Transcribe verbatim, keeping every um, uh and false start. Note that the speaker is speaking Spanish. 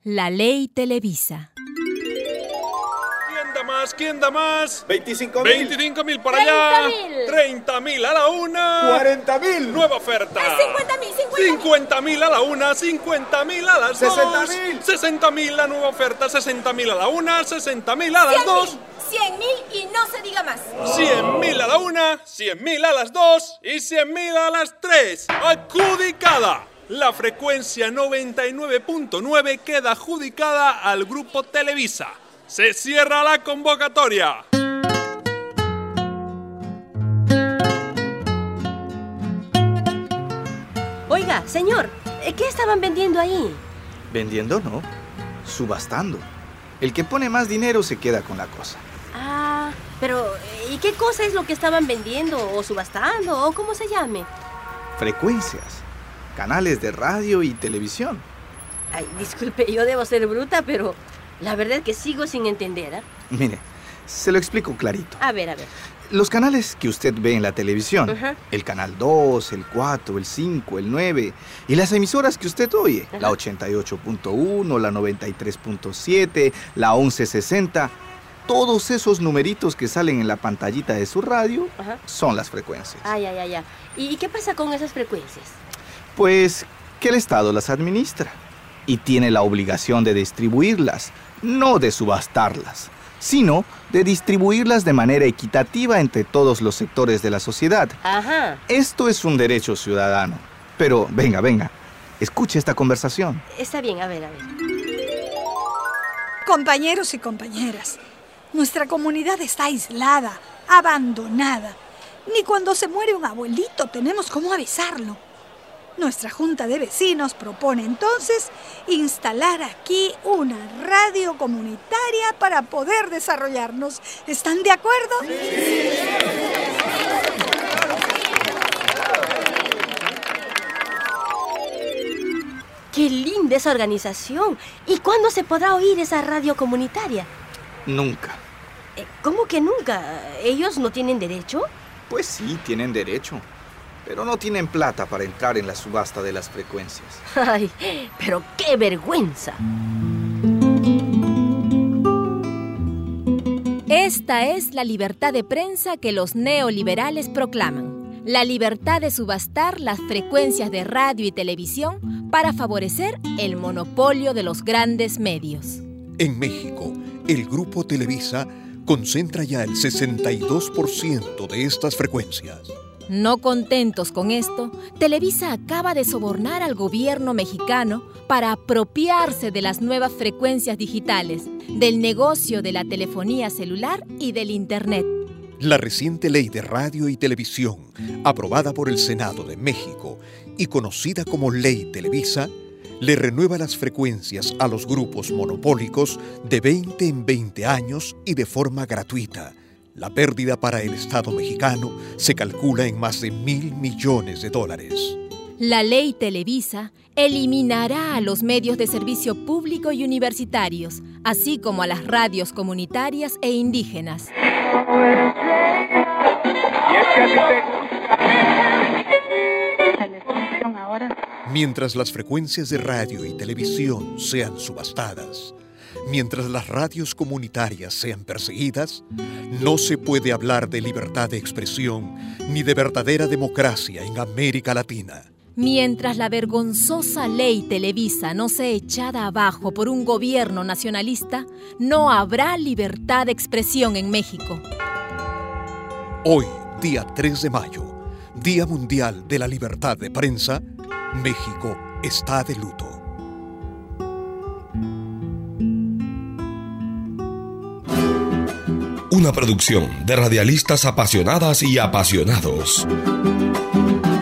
La Ley Televisa. ¿Quién da más? ¿Quién da más? veinticinco mil. veinticinco mil para allá. treinta mil a la una. cuarenta mil. Nueva oferta. cincuenta mil. cincuenta mil a la una. cincuenta mil a las sesenta dos. mil. sesenta mil la nueva oferta. sesenta mil a la una. sesenta mil a las dos. cien mil y no se diga más. cien mil a la una. cien mil a las dos. Y cien mil a las tres. Adjudicada. La frecuencia noventa y nueve punto nueve queda adjudicada al Grupo Televisa. Se cierra la convocatoria. Oiga, señor, ¿qué estaban vendiendo ahí? Vendiendo no, subastando. El que pone más dinero se queda con la cosa. Ah, pero ¿y qué cosa es lo que estaban vendiendo o subastando o cómo se llame? Frecuencias, canales de radio y televisión. Ay, disculpe, yo debo ser bruta, pero la verdad es que sigo sin entender, ¿eh? Mire, se lo explico clarito. A ver, a ver. Los canales que usted ve en la televisión, Ajá. el canal dos, el cuatro, el cinco, el nueve, y las emisoras que usted oye, Ajá. la ochenta y ocho punto uno, la noventa y tres punto siete, la once sesenta, todos esos numeritos que salen en la pantallita de su radio Ajá. son las frecuencias. Ay, ay, ay, ay. ¿Y qué pasa con esas frecuencias? Pues que el Estado las administra y tiene la obligación de distribuirlas, no de subastarlas, sino de distribuirlas de manera equitativa entre todos los sectores de la sociedad. Ajá. Esto es un derecho ciudadano. Pero venga, venga, escuche esta conversación. Está bien, a ver, a ver. Compañeros y compañeras, nuestra comunidad está aislada, abandonada. Ni cuando se muere un abuelito tenemos cómo avisarlo. Nuestra junta de vecinos propone entonces instalar aquí una radio comunitaria para poder desarrollarnos. ¿Están de acuerdo? Sí. ¡Qué linda esa organización! ¿Y cuándo se podrá oír esa radio comunitaria? Nunca. Eh, ¿Cómo que nunca? ¿Ellos no tienen derecho? Pues sí, tienen derecho, pero no tienen plata para entrar en la subasta de las frecuencias. ¡Ay, pero qué vergüenza! Esta es la libertad de prensa que los neoliberales proclaman. La libertad de subastar las frecuencias de radio y televisión para favorecer el monopolio de los grandes medios. En México, el Grupo Televisa concentra ya el sesenta y dos por ciento de estas frecuencias. No contentos con esto, Televisa acaba de sobornar al gobierno mexicano para apropiarse de las nuevas frecuencias digitales, del negocio de la telefonía celular y del Internet. La reciente Ley de Radio y Televisión, aprobada por el Senado de México y conocida como Ley Televisa, le renueva las frecuencias a los grupos monopólicos de veinte en veinte años y de forma gratuita. La pérdida para el Estado mexicano se calcula en más de mil millones de dólares. La Ley Televisa eliminará a los medios de servicio público y universitarios, así como a las radios comunitarias e indígenas. Mientras las frecuencias de radio y televisión sean subastadas, mientras las radios comunitarias sean perseguidas, no se puede hablar de libertad de expresión ni de verdadera democracia en América Latina. Mientras la vergonzosa Ley Televisa no sea echada abajo por un gobierno nacionalista, no habrá libertad de expresión en México. Hoy, día tres de mayo, Día Mundial de la Libertad de Prensa, México está de luto. Una producción de radialistas apasionadas y apasionados.